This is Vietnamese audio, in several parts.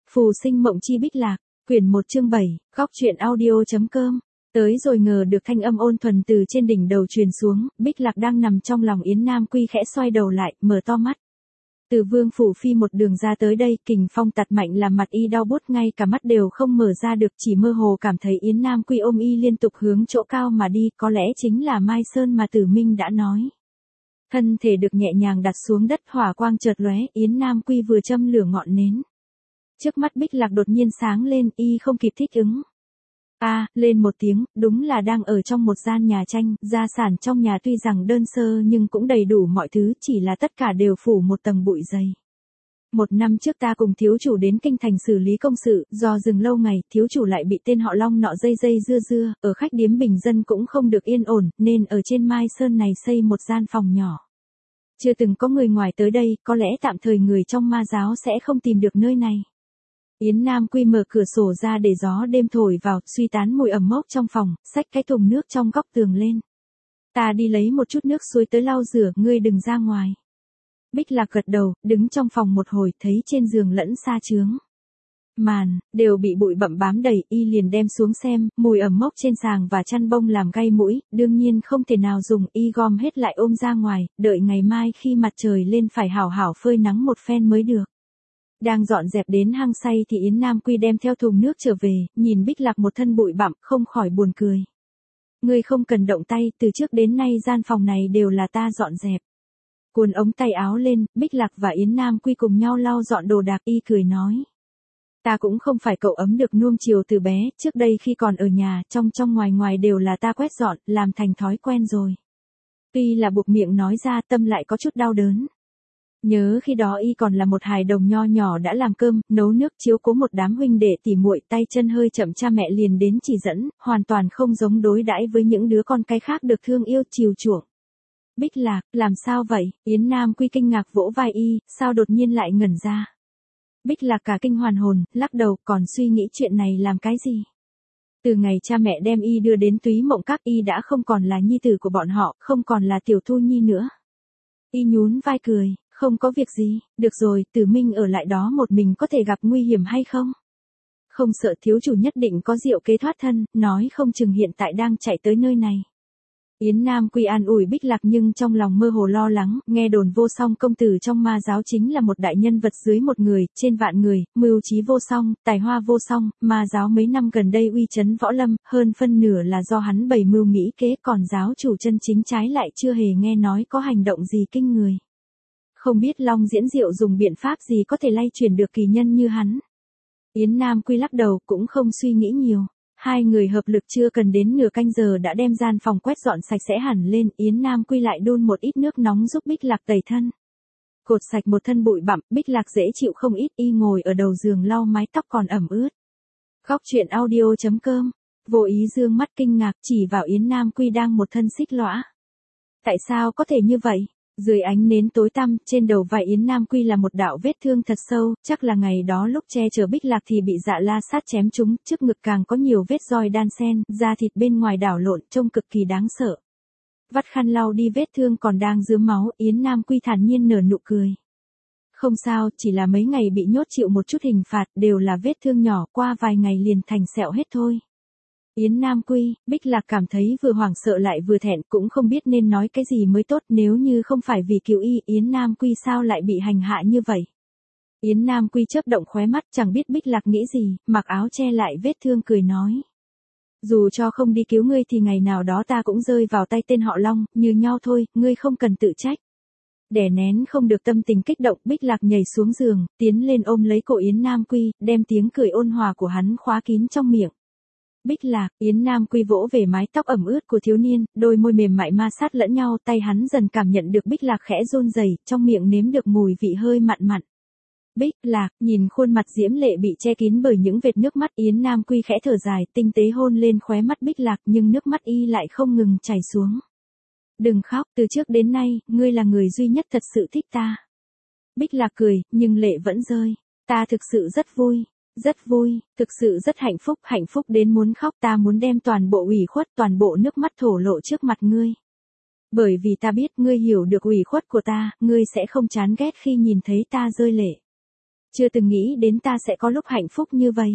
Phù sinh mộng chi Bích Lạc, quyển 1 chương 7, góc truyện audio.com. Tới rồi ngờ được thanh âm ôn thuần từ trên đỉnh đầu truyền xuống, Bích Lạc đang nằm trong lòng Yến Nam Quy khẽ xoay đầu lại, mở to mắt. Từ Vương phủ phi một đường ra tới đây, kình phong tạt mạnh làm mặt y đau buốt, ngay cả mắt đều không mở ra được, chỉ mơ hồ cảm thấy Yến Nam Quy ôm y liên tục hướng chỗ cao mà đi, có lẽ chính là Mai Sơn mà Tử Minh đã nói. Thân thể được nhẹ nhàng đặt xuống đất, hỏa quang chợt lóe, Yến Nam Quy vừa châm lửa ngọn nến. Trước mắt Bích Lạc đột nhiên sáng lên, y không kịp thích ứng. Lên một tiếng, đúng là đang ở trong một gian nhà tranh, gia sản trong nhà tuy rằng đơn sơ nhưng cũng đầy đủ mọi thứ, chỉ là tất cả đều phủ một tầng bụi dày. 1 năm trước ta cùng thiếu chủ đến kinh thành xử lý công sự, do dừng lâu ngày, thiếu chủ lại bị tên họ Long nọ dây dưa, ở khách điếm bình dân cũng không được yên ổn, nên ở trên Mai Sơn này xây một gian phòng nhỏ. Chưa từng có người ngoài tới đây, có lẽ tạm thời người trong ma giáo sẽ không tìm được nơi này. Yến Nam Quy mở cửa sổ ra để gió đêm thổi vào, suy tán mùi ẩm mốc trong phòng, xách cái thùng nước trong góc tường lên. Ta đi lấy một chút nước suối tới lau rửa, ngươi đừng ra ngoài. Bích Lạc gật đầu, đứng trong phòng một hồi, thấy trên giường lẫn sa chướng màn đều bị bụi bặm bám đầy, y liền đem xuống xem, mùi ẩm mốc trên sàng và chăn bông làm gay mũi, đương nhiên không thể nào dùng, y gom hết lại ôm ra ngoài, đợi ngày mai khi mặt trời lên phải hảo hảo phơi nắng một phen mới được. Đang dọn dẹp đến hang say thì Yến Nam Quy đem theo thùng nước trở về, nhìn Bích Lạc một thân bụi bặm, không khỏi buồn cười. Ngươi không cần động tay, từ trước đến nay gian phòng này đều là ta dọn dẹp. Cuốn ống tay áo lên, Bích Lạc và Yến Nam Quy cùng nhau lau dọn đồ đạc, y cười nói. Ta cũng không phải cậu ấm được nuông chiều từ bé, trước đây khi còn ở nhà, trong ngoài đều là ta quét dọn, làm thành thói quen rồi. Tuy là buộc miệng nói ra, tâm lại có chút đau đớn. Nhớ khi đó y còn là một hài đồng nho nhỏ đã làm cơm, nấu nước, chiếu cố một đám huynh đệ tỉ muội, tay chân hơi chậm cha mẹ liền đến chỉ dẫn, hoàn toàn không giống đối đãi với những đứa con cái khác được thương yêu chiều chuộng. Bích Lạc, làm sao vậy? Yến Nam Quy kinh ngạc vỗ vai y, sao đột nhiên lại ngẩn ra? Bích Lạc cả kinh hoàn hồn, lắc đầu, còn suy nghĩ chuyện này làm cái gì? Từ ngày cha mẹ đem y đưa đến Túy Mộng Các, y đã không còn là nhi tử của bọn họ, không còn là tiểu Thu Nhi nữa. Y nhún vai cười. Không có việc gì, được rồi, Tử Minh ở lại đó một mình có thể gặp nguy hiểm hay không? Không sợ thiếu chủ nhất định có diệu kế thoát thân, nói không chừng hiện tại đang chạy tới nơi này. Yến Nam Quy an ủi Bích Lạc nhưng trong lòng mơ hồ lo lắng, nghe đồn Vô Song công tử trong ma giáo chính là một đại nhân vật dưới một người, trên vạn người, mưu trí vô song, tài hoa vô song, ma giáo mấy năm gần đây uy chấn võ lâm, hơn phân nửa là do hắn bày mưu nghĩ kế, còn giáo chủ chân chính trái lại chưa hề nghe nói có hành động gì kinh người. Không biết Long Diễn Diệu dùng biện pháp gì có thể lay chuyển được kỳ nhân như hắn. Yến Nam Quy lắc đầu, cũng không suy nghĩ nhiều. Hai người hợp lực chưa cần đến nửa canh giờ đã đem gian phòng quét dọn sạch sẽ hẳn lên, Yến Nam Quy lại đun một ít nước nóng giúp Bích Lạc tẩy thân. Cột sạch một thân bụi bặm, Bích Lạc dễ chịu không ít, y ngồi ở đầu giường lau mái tóc còn ẩm ướt. Góc truyện audio.com, vô ý dương mắt kinh ngạc chỉ vào Yến Nam Quy đang một thân xích lõa. Tại sao có thể như vậy? Dưới ánh nến tối tăm, trên đầu vai Yến Nam Quy là một đạo vết thương thật sâu, chắc là ngày đó lúc che chở Bích Lạc thì bị Dạ La Sát chém trúng, trước ngực càng có nhiều vết roi đan xen, da thịt bên ngoài đảo lộn, trông cực kỳ đáng sợ. Vắt khăn lau đi vết thương còn đang rướm máu, Yến Nam Quy thản nhiên nở nụ cười. Không sao, chỉ là mấy ngày bị nhốt chịu một chút hình phạt, đều là vết thương nhỏ, qua vài ngày liền thành sẹo hết thôi. Yến Nam Quy, Bích Lạc cảm thấy vừa hoảng sợ lại vừa thẹn, cũng không biết nên nói cái gì mới tốt, nếu như không phải vì cứu y, Yến Nam Quy sao lại bị hành hạ như vậy. Yến Nam Quy chớp động khóe mắt, chẳng biết Bích Lạc nghĩ gì, mặc áo che lại vết thương cười nói. Dù cho không đi cứu ngươi thì ngày nào đó ta cũng rơi vào tay tên họ Long, như nhau thôi, ngươi không cần tự trách. Đè nén không được tâm tình kích động, Bích Lạc nhảy xuống giường, tiến lên ôm lấy cổ Yến Nam Quy, đem tiếng cười ôn hòa của hắn khóa kín trong miệng. Bích Lạc, Yến Nam Quy vỗ về mái tóc ẩm ướt của thiếu niên, đôi môi mềm mại ma sát lẫn nhau, tay hắn dần cảm nhận được Bích Lạc khẽ run rẩy, trong miệng nếm được mùi vị hơi mặn mặn. Bích Lạc, nhìn khuôn mặt diễm lệ bị che kín bởi những vệt nước mắt, Yến Nam Quy khẽ thở dài, tinh tế hôn lên khóe mắt Bích Lạc, nhưng nước mắt y lại không ngừng chảy xuống. Đừng khóc, từ trước đến nay, ngươi là người duy nhất thật sự thích ta. Bích Lạc cười, nhưng lệ vẫn rơi. Ta thực sự rất vui. Rất vui, thực sự rất hạnh phúc đến muốn khóc, ta muốn đem toàn bộ ủy khuất, toàn bộ nước mắt thổ lộ trước mặt ngươi. Bởi vì ta biết ngươi hiểu được ủy khuất của ta, ngươi sẽ không chán ghét khi nhìn thấy ta rơi lệ. Chưa từng nghĩ đến ta sẽ có lúc hạnh phúc như vậy.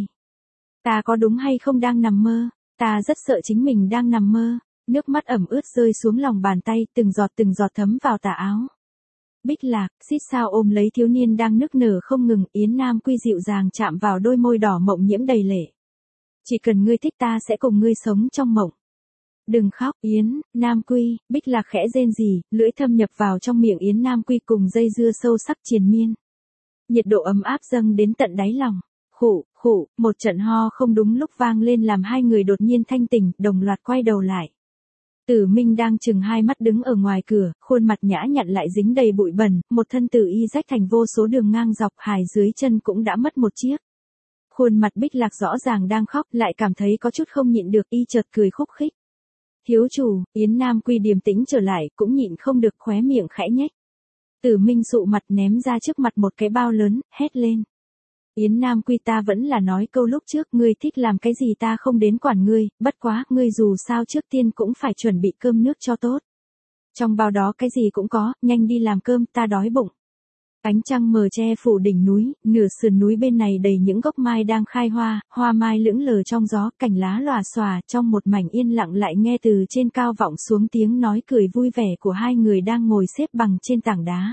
Ta có đúng hay không đang nằm mơ? Ta rất sợ chính mình đang nằm mơ. Nước mắt ẩm ướt rơi xuống lòng bàn tay, từng giọt thấm vào tà áo. Bích Lạc, xít sao ôm lấy thiếu niên đang nức nở không ngừng, Yến Nam Quy dịu dàng chạm vào đôi môi đỏ mộng nhiễm đầy lệ. Chỉ cần ngươi thích ta sẽ cùng ngươi sống trong mộng. Đừng khóc, Yến, Nam Quy, Bích Lạc khẽ rên rỉ, lưỡi thâm nhập vào trong miệng Yến Nam Quy cùng dây dưa sâu sắc triền miên. Nhiệt độ ấm áp dâng đến tận đáy lòng. Khụ, một trận ho không đúng lúc vang lên làm hai người đột nhiên thanh tỉnh, đồng loạt quay đầu lại. Tử Minh đang chừng hai mắt đứng ở ngoài cửa, khuôn mặt nhã nhặn lại dính đầy bụi bẩn, một thân tử y rách thành vô số đường ngang dọc, hài dưới chân cũng đã mất một chiếc. Khuôn mặt Bích Lạc rõ ràng đang khóc, lại cảm thấy có chút không nhịn được, y chợt cười khúc khích. Thiếu chủ, Yến Nam Quy điềm tĩnh trở lại, cũng nhịn không được khóe miệng khẽ nhếch. Tử Minh sụ mặt ném ra trước mặt một cái bao lớn, hét lên. Yến Nam Quy, ta vẫn là nói câu lúc trước, ngươi thích làm cái gì ta không đến quản ngươi, bất quá, ngươi dù sao trước tiên cũng phải chuẩn bị cơm nước cho tốt. Trong bao đó cái gì cũng có, nhanh đi làm cơm, ta đói bụng. Ánh trăng mờ che phủ đỉnh núi, nửa sườn núi bên này đầy những gốc mai đang khai hoa, hoa mai lững lờ trong gió, cành lá lòa xòa, trong một mảnh yên lặng lại nghe từ trên cao vọng xuống tiếng nói cười vui vẻ của hai người đang ngồi xếp bằng trên tảng đá.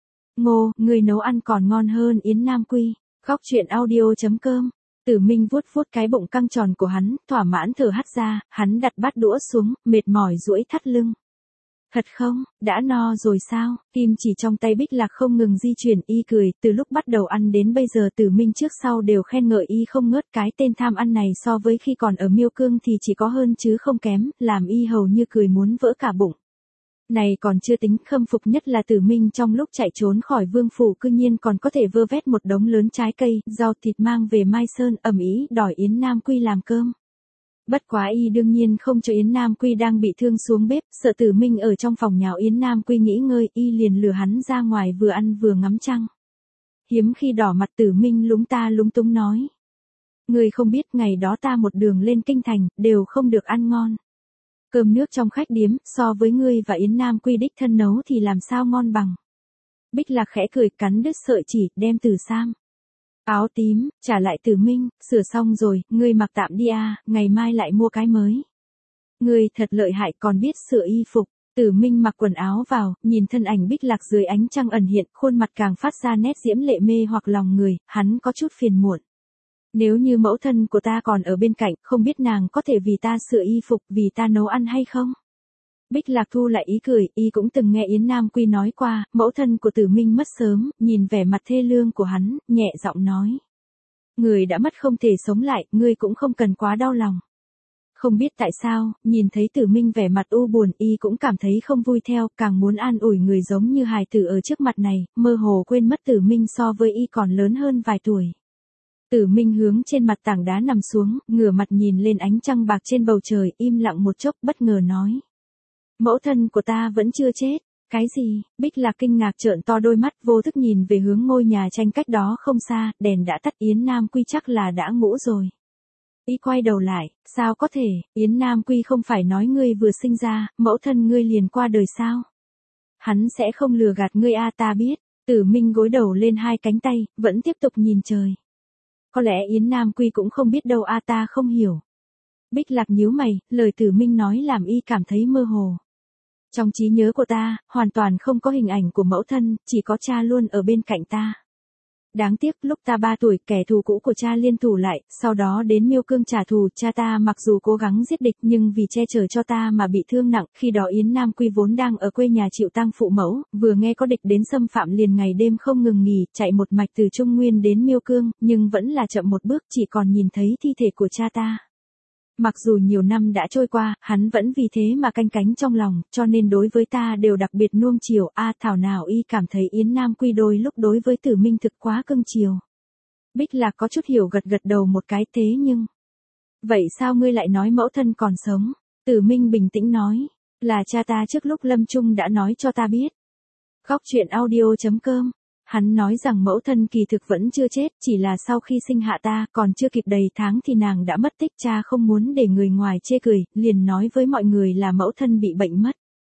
Ngô, người nấu ăn còn ngon hơn Yến Nam Quy. Góc truyện audio.com. Tử Minh vuốt vuốt cái bụng căng tròn của hắn, thỏa mãn thở hắt ra, hắn đặt bát đũa xuống, mệt mỏi duỗi thắt lưng. Thật không, đã no rồi sao? Kim chỉ trong tay Bích Lạc không ngừng di chuyển, y cười, từ lúc bắt đầu ăn đến bây giờ Tử Minh trước sau đều khen ngợi y không ngớt, cái tên tham ăn này so với khi còn ở Miêu Cương thì chỉ có hơn chứ không kém, làm y hầu như cười muốn vỡ cả bụng. Này còn chưa tính, khâm phục nhất là Tử Minh trong lúc chạy trốn khỏi vương phủ cư nhiên còn có thể vơ vét một đống lớn trái cây, rau thịt mang về Mai Sơn, ầm ĩ đòi Yến Nam Quy làm cơm. Bất quá y đương nhiên không cho Yến Nam Quy đang bị thương xuống bếp, sợ Tử Minh ở trong phòng nhào Yến Nam Quy nghỉ ngơi, y liền lừa hắn ra ngoài vừa ăn vừa ngắm trăng. Hiếm khi đỏ mặt Tử Minh lúng túng nói. Ngươi không biết ngày đó ta một đường lên kinh thành, đều không được ăn ngon. Cơm nước trong khách điếm, so với ngươi và Yến Nam Quy đích thân nấu thì làm sao ngon bằng. Bích Lạc khẽ cười, cắn đứt sợi chỉ, đem từ sam. Áo tím, trả lại Tử Minh, sửa xong rồi, ngươi mặc tạm đi à, ngày mai lại mua cái mới. Ngươi thật lợi hại còn biết sửa y phục. Tử Minh mặc quần áo vào, nhìn thân ảnh Bích Lạc dưới ánh trăng ẩn hiện, khuôn mặt càng phát ra nét diễm lệ mê hoặc lòng người, hắn có chút phiền muộn. Nếu như mẫu thân của ta còn ở bên cạnh, không biết nàng có thể vì ta sửa y phục, vì ta nấu ăn hay không? Bích Lạc thu lại ý cười, y cũng từng nghe Yến Nam Quy nói qua, mẫu thân của Tử Minh mất sớm, nhìn vẻ mặt thê lương của hắn, nhẹ giọng nói. Người đã mất không thể sống lại, ngươi cũng không cần quá đau lòng. Không biết tại sao, nhìn thấy Tử Minh vẻ mặt u buồn, y cũng cảm thấy không vui theo, càng muốn an ủi người giống như hài tử ở trước mặt này, mơ hồ quên mất Tử Minh so với y còn lớn hơn vài tuổi. Tử Minh hướng trên mặt tảng đá nằm xuống, ngửa mặt nhìn lên ánh trăng bạc trên bầu trời, im lặng một chốc, bất ngờ nói. Mẫu thân của ta vẫn chưa chết. Cái gì? Bích Lạc kinh ngạc trợn to đôi mắt, vô thức nhìn về hướng ngôi nhà tranh cách đó không xa, đèn đã tắt, Yến Nam Quy chắc là đã ngủ rồi. Y quay đầu lại, sao có thể, Yến Nam Quy không phải nói ngươi vừa sinh ra, mẫu thân ngươi liền qua đời sao? Hắn sẽ không lừa gạt ngươi a, ta biết. Tử Minh gối đầu lên hai cánh tay, vẫn tiếp tục nhìn trời. Có lẽ Yến Nam Quy cũng không biết đâu a, ta không hiểu. Bích Lạc nhíu mày, lời Tử Minh nói làm y cảm thấy mơ hồ. Trong trí nhớ của ta, hoàn toàn không có hình ảnh của mẫu thân, chỉ có cha luôn ở bên cạnh ta. Đáng tiếc, lúc ta 3 tuổi, kẻ thù cũ của cha liên thủ lại, sau đó đến Miêu Cương trả thù, cha ta mặc dù cố gắng giết địch nhưng vì che chở cho ta mà bị thương nặng, khi đó Yến Nam Quy vốn đang ở quê nhà chịu tang phụ mẫu, vừa nghe có địch đến xâm phạm liền ngày đêm không ngừng nghỉ, chạy một mạch từ Trung Nguyên đến Miêu Cương, nhưng vẫn là chậm một bước, chỉ còn nhìn thấy thi thể của cha ta. Mặc dù nhiều năm đã trôi qua, hắn vẫn vì thế mà canh cánh trong lòng, cho nên đối với ta đều đặc biệt nuông chiều, thảo nào y cảm thấy Yến Nam Quy đôi lúc đối với Tử Minh thực quá cưng chiều. Bích Lạc có chút hiểu gật đầu một cái, thế nhưng. Vậy sao ngươi lại nói mẫu thân còn sống? Tử Minh bình tĩnh nói, là cha ta trước lúc lâm chung đã nói cho ta biết. Góc truyện audio.com. Hắn nói rằng mẫu thân kỳ thực vẫn chưa chết, chỉ là sau khi sinh hạ ta, còn chưa kịp đầy tháng thì nàng đã mất tích, cha không muốn để người ngoài chê cười, liền nói với mọi người là mẫu thân bị bệnh mất.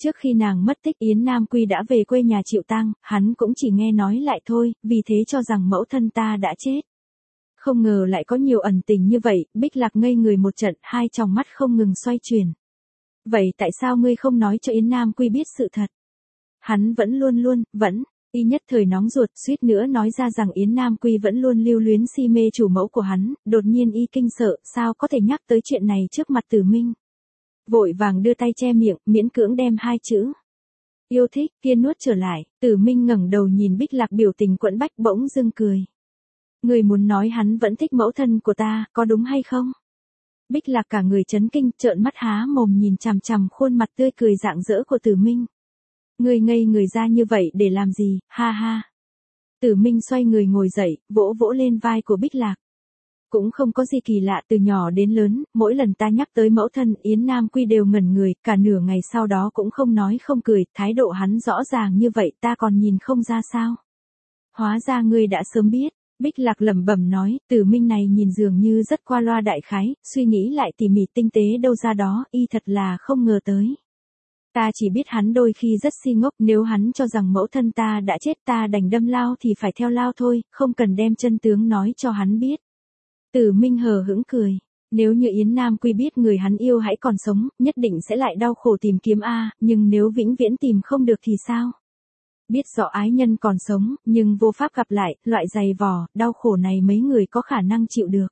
Trước khi nàng mất tích Yến Nam Quy đã về quê nhà chịu tang, hắn cũng chỉ nghe nói lại thôi, vì thế cho rằng mẫu thân ta đã chết. Không ngờ lại có nhiều ẩn tình như vậy, Bích Lạc ngây người một trận, hai tròng mắt không ngừng xoay chuyển. Vậy tại sao ngươi không nói cho Yến Nam Quy biết sự thật? Hắn vẫn vẫn, y nhất thời nóng ruột, suýt nữa nói ra rằng Yến Nam Quy vẫn luôn lưu luyến si mê chủ mẫu của hắn, đột nhiên y kinh sợ, sao có thể nhắc tới chuyện này trước mặt Tử Minh. Vội vàng đưa tay che miệng, miễn cưỡng đem hai chữ yêu thích kia nuốt trở lại. Tử Minh ngẩng đầu nhìn Bích Lạc biểu tình quẫn bách, bỗng dưng cười. Người muốn nói hắn vẫn thích mẫu thân của ta, có đúng hay không? Bích Lạc cả người chấn kinh, trợn mắt há mồm nhìn chằm chằm khuôn mặt tươi cười rạng rỡ của Tử Minh. Ngươi ngây người ra như vậy để làm gì, ha ha. Tử Minh xoay người ngồi dậy, vỗ vỗ lên vai của Bích Lạc. Cũng không có gì kỳ lạ, từ nhỏ đến lớn, mỗi lần ta nhắc tới mẫu thân Yến Nam Quy đều ngẩn người, cả nửa ngày sau đó cũng không nói không cười, thái độ hắn rõ ràng như vậy ta còn nhìn không ra sao. Hóa ra ngươi đã sớm biết. Bích Lạc lẩm bẩm nói, Tử Minh này nhìn dường như rất qua loa đại khái, suy nghĩ lại tỉ mỉ tinh tế đâu ra đó, y thật là không ngờ tới. Ta chỉ biết hắn đôi khi rất si ngốc, nếu hắn cho rằng mẫu thân ta đã chết ta đành đâm lao thì phải theo lao thôi, không cần đem chân tướng nói cho hắn biết. Tử Minh hờ hững cười, nếu như Yến Nam Quy biết người hắn yêu hãy còn sống, nhất định sẽ lại đau khổ tìm kiếm nhưng nếu vĩnh viễn tìm không được thì sao? Biết rõ ái nhân còn sống, nhưng vô pháp gặp lại, loại dày vò, đau khổ này mấy người có khả năng chịu được.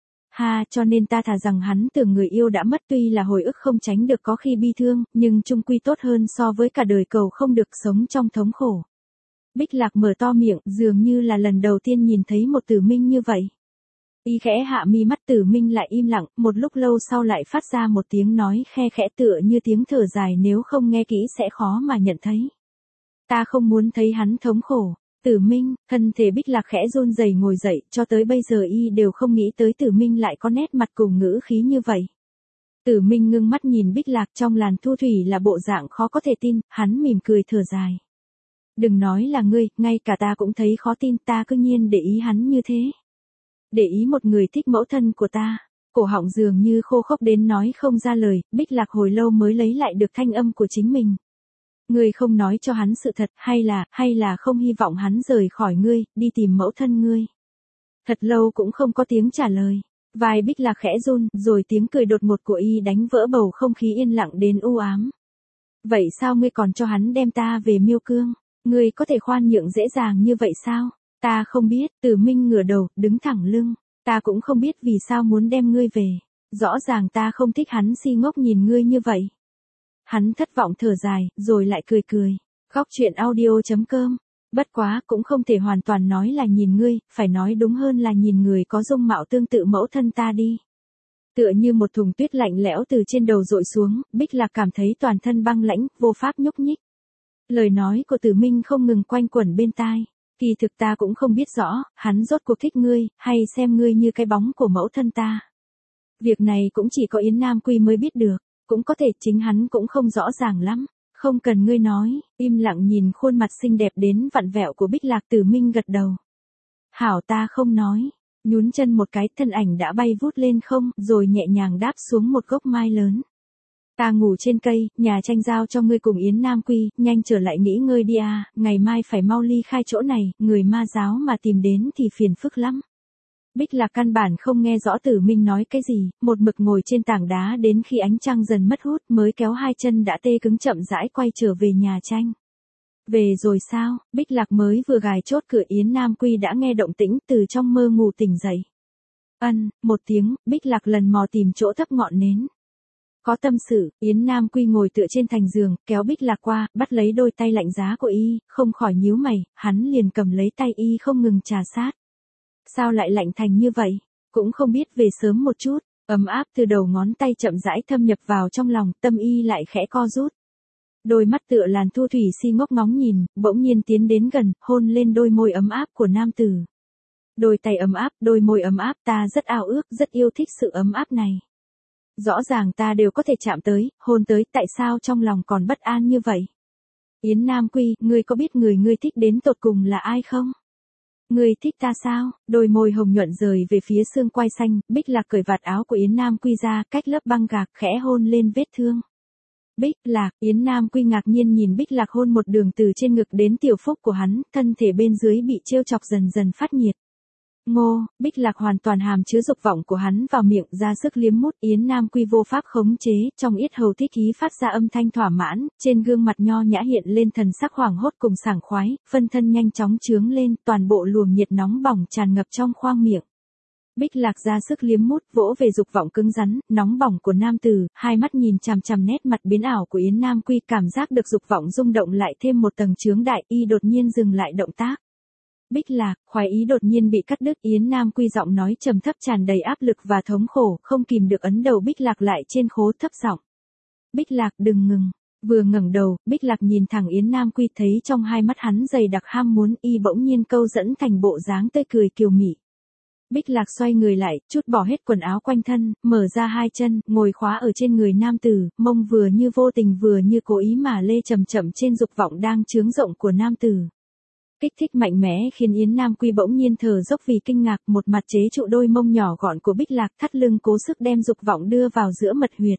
Cho nên ta thà rằng hắn tưởng người yêu đã mất, tuy là hồi ức không tránh được có khi bi thương, nhưng chung quy tốt hơn so với cả đời cầu không được sống trong thống khổ. Bích Lạc mở to miệng, dường như là lần đầu tiên nhìn thấy một Tử Minh như vậy. Y khẽ hạ mi mắt, Tử Minh lại im lặng, một lúc lâu sau lại phát ra một tiếng nói khe khẽ tựa như tiếng thở dài, nếu không nghe kỹ sẽ khó mà nhận thấy. Ta không muốn thấy hắn thống khổ. Tử Minh, thân thể Bích Lạc khẽ run rẩy ngồi dậy, cho tới bây giờ y đều không nghĩ tới Tử Minh lại có nét mặt cùng ngữ khí như vậy. Tử Minh ngưng mắt nhìn Bích Lạc, trong làn thu thủy là bộ dạng khó có thể tin, hắn mỉm cười thở dài. Đừng nói là ngươi, ngay cả ta cũng thấy khó tin, ta cứ nhiên để ý hắn như thế. Để ý một người thích mẫu thân của ta. Cổ họng dường như khô khốc đến nói không ra lời, Bích Lạc hồi lâu mới lấy lại được thanh âm của chính mình. Ngươi không nói cho hắn sự thật, hay là không hy vọng hắn rời khỏi ngươi, đi tìm mẫu thân ngươi. Thật lâu cũng không có tiếng trả lời. Vai Bích Lạc khẽ run, rồi tiếng cười đột ngột của y đánh vỡ bầu không khí yên lặng đến u ám. Vậy sao ngươi còn cho hắn đem ta về Miêu Cương? Ngươi có thể khoan nhượng dễ dàng như vậy sao? Ta không biết. Tử Minh ngửa đầu, đứng thẳng lưng. Ta cũng không biết vì sao muốn đem ngươi về. Rõ ràng ta không thích hắn si ngốc nhìn ngươi như vậy. Hắn thất vọng thở dài, rồi lại cười cười. Góc truyện audio.com. Bất quá, cũng không thể hoàn toàn nói là nhìn ngươi, phải nói đúng hơn là nhìn người có dung mạo tương tự mẫu thân ta đi. Tựa như một thùng tuyết lạnh lẽo từ trên đầu dội xuống, Bích Lạc cảm thấy toàn thân băng lãnh, vô pháp nhúc nhích. Lời nói của Tử Minh không ngừng quanh quẩn bên tai. Kỳ thực ta cũng không biết rõ, hắn rốt cuộc thích ngươi, hay xem ngươi như cái bóng của mẫu thân ta. Việc này cũng chỉ có Yến Nam Quy mới biết được, cũng có thể chính hắn cũng không rõ ràng lắm. Không cần ngươi nói, im lặng nhìn khuôn mặt xinh đẹp đến vặn vẹo của Bích Lạc. Tử Minh gật đầu. Hảo, ta không nói. Nhún chân một cái, thân ảnh đã bay vút lên không, rồi nhẹ nhàng đáp xuống một gốc mai lớn. Ta ngủ trên cây, nhà tranh giao cho ngươi cùng Yến Nam Quy, nhanh trở lại nghỉ ngơi đi ngày mai phải mau ly khai chỗ này, người ma giáo mà tìm đến thì phiền phức lắm. Bích Lạc căn bản không nghe rõ Tử Minh nói cái gì, một mực ngồi trên tảng đá đến khi ánh trăng dần mất hút mới kéo hai chân đã tê cứng chậm rãi quay trở về nhà tranh. Về rồi sao? Bích Lạc mới vừa gài chốt cửa, Yến Nam Quy đã nghe động tĩnh từ trong mơ ngủ tỉnh dậy. Một tiếng, Bích Lạc lần mò tìm chỗ thấp ngọn nến. Có tâm sự, Yến Nam Quy ngồi tựa trên thành giường, kéo Bích Lạc qua, bắt lấy đôi tay lạnh giá của y, không khỏi nhíu mày, hắn liền cầm lấy tay y không ngừng trà sát. Sao lại lạnh thành như vậy? Cũng không biết về sớm một chút, ấm áp từ đầu ngón tay chậm rãi thâm nhập vào trong lòng, tâm y lại khẽ co rút. Đôi mắt tựa làn thu thủy si ngốc ngóng nhìn, bỗng nhiên tiến đến gần, hôn lên đôi môi ấm áp của nam tử. Đôi tay ấm áp, đôi môi ấm áp, ta rất ao ước, rất yêu thích sự ấm áp này. Rõ ràng ta đều có thể chạm tới, hôn tới, tại sao trong lòng còn bất an như vậy? Yến Nam Quy, ngươi có biết người ngươi thích đến tột cùng là ai không? Ngươi thích ta sao? Đôi môi hồng nhuận rời về phía xương quai xanh, Bích Lạc cởi vạt áo của Yến Nam Quy ra, cách lớp băng gạc, khẽ hôn lên vết thương. Bích Lạc, Yến Nam Quy ngạc nhiên nhìn Bích Lạc hôn một đường từ trên ngực đến tiểu phúc của hắn, thân thể bên dưới bị trêu chọc dần dần phát nhiệt. Ngô, Bích Lạc hoàn toàn hàm chứa dục vọng của hắn vào miệng ra sức liếm mút, Yến Nam Quy vô pháp khống chế, trong yết hầu thích ý phát ra âm thanh thỏa mãn, trên gương mặt nho nhã hiện lên thần sắc hoảng hốt cùng sảng khoái, phân thân nhanh chóng chướng lên, toàn bộ luồng nhiệt nóng bỏng tràn ngập trong khoang miệng. Bích Lạc ra sức liếm mút, vỗ về dục vọng cứng rắn, nóng bỏng của nam tử, hai mắt nhìn chằm chằm nét mặt biến ảo của Yến Nam Quy, cảm giác được dục vọng rung động lại thêm một tầng chướng đại, y đột nhiên dừng lại động tác. Bích Lạc, khoái ý đột nhiên bị cắt đứt, Yến Nam Quy giọng nói trầm thấp tràn đầy áp lực và thống khổ, không kìm được ấn đầu Bích Lạc lại trên khố thấp giọng. Bích Lạc đừng ngừng. Vừa ngẩng đầu, Bích Lạc nhìn thẳng Yến Nam Quy, thấy trong hai mắt hắn dày đặc ham muốn, y bỗng nhiên câu dẫn thành bộ dáng tươi cười kiều mị. Bích Lạc xoay người lại, trút bỏ hết quần áo quanh thân, mở ra hai chân, ngồi khóa ở trên người nam tử, mông vừa như vô tình vừa như cố ý mà lê chậm chậm trên dục vọng đang chướng rộng của nam tử. Kích thích mạnh mẽ khiến Yến Nam Quy bỗng nhiên thở dốc vì kinh ngạc, một mặt chế trụ đôi mông nhỏ gọn của Bích Lạc, thắt lưng cố sức đem dục vọng đưa vào giữa mật huyệt.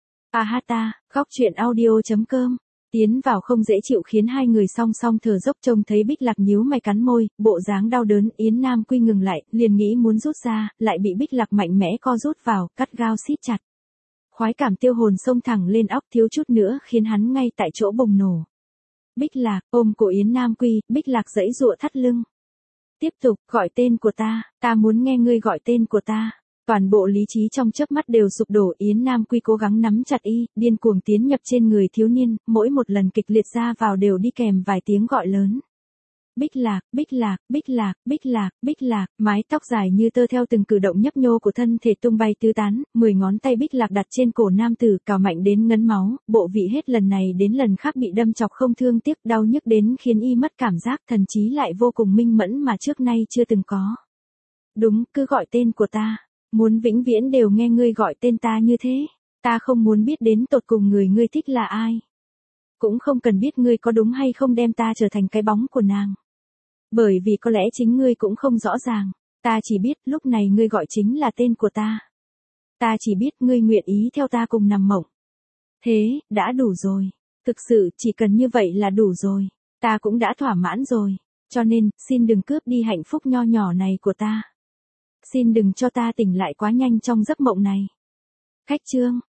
Ahata, khóc chuyện audio.com. Tiến vào không dễ chịu khiến hai người song song thở dốc, trông thấy Bích Lạc nhíu mày cắn môi, bộ dáng đau đớn, Yến Nam Quy ngừng lại, liền nghĩ muốn rút ra, lại bị Bích Lạc mạnh mẽ co rút vào, cắt gao siết chặt. Khoái cảm tiêu hồn xông thẳng lên óc, thiếu chút nữa khiến hắn ngay tại chỗ bùng nổ. Bích Lạc, ôm cổ Yến Nam Quy, Bích Lạc giãy giụa thắt lưng. Tiếp tục, gọi tên của ta muốn nghe ngươi gọi tên của ta. Toàn bộ lý trí trong chớp mắt đều sụp đổ, Yến Nam Quy cố gắng nắm chặt y, điên cuồng tiến nhập trên người thiếu niên, mỗi một lần kịch liệt ra vào đều đi kèm vài tiếng gọi lớn. Bích Lạc, Bích Lạc, Bích Lạc, Bích Lạc, Bích Lạc, mái tóc dài như tơ theo từng cử động nhấp nhô của thân thể tung bay tứ tán, 10 ngón tay Bích Lạc đặt trên cổ nam tử, cào mạnh đến ngấn máu, bộ vị hết lần này đến lần khác bị đâm chọc không thương tiếc, đau nhức đến khiến y mất cảm giác, thần trí lại vô cùng minh mẫn mà trước nay chưa từng có. Đúng, cứ gọi tên của ta. Muốn vĩnh viễn đều nghe ngươi gọi tên ta như thế. Ta không muốn biết đến tột cùng người ngươi thích là ai. Cũng không cần biết ngươi có đúng hay không đem ta trở thành cái bóng của nàng. Bởi vì có lẽ chính ngươi cũng không rõ ràng. Ta chỉ biết lúc này ngươi gọi chính là tên của ta. Ta chỉ biết ngươi nguyện ý theo ta cùng nằm mộng. Thế, đã đủ rồi. Thực sự chỉ cần như vậy là đủ rồi. Ta cũng đã thỏa mãn rồi. Cho nên, xin đừng cướp đi hạnh phúc nho nhỏ này của ta. Xin đừng cho ta tỉnh lại quá nhanh trong giấc mộng này. Khách chương.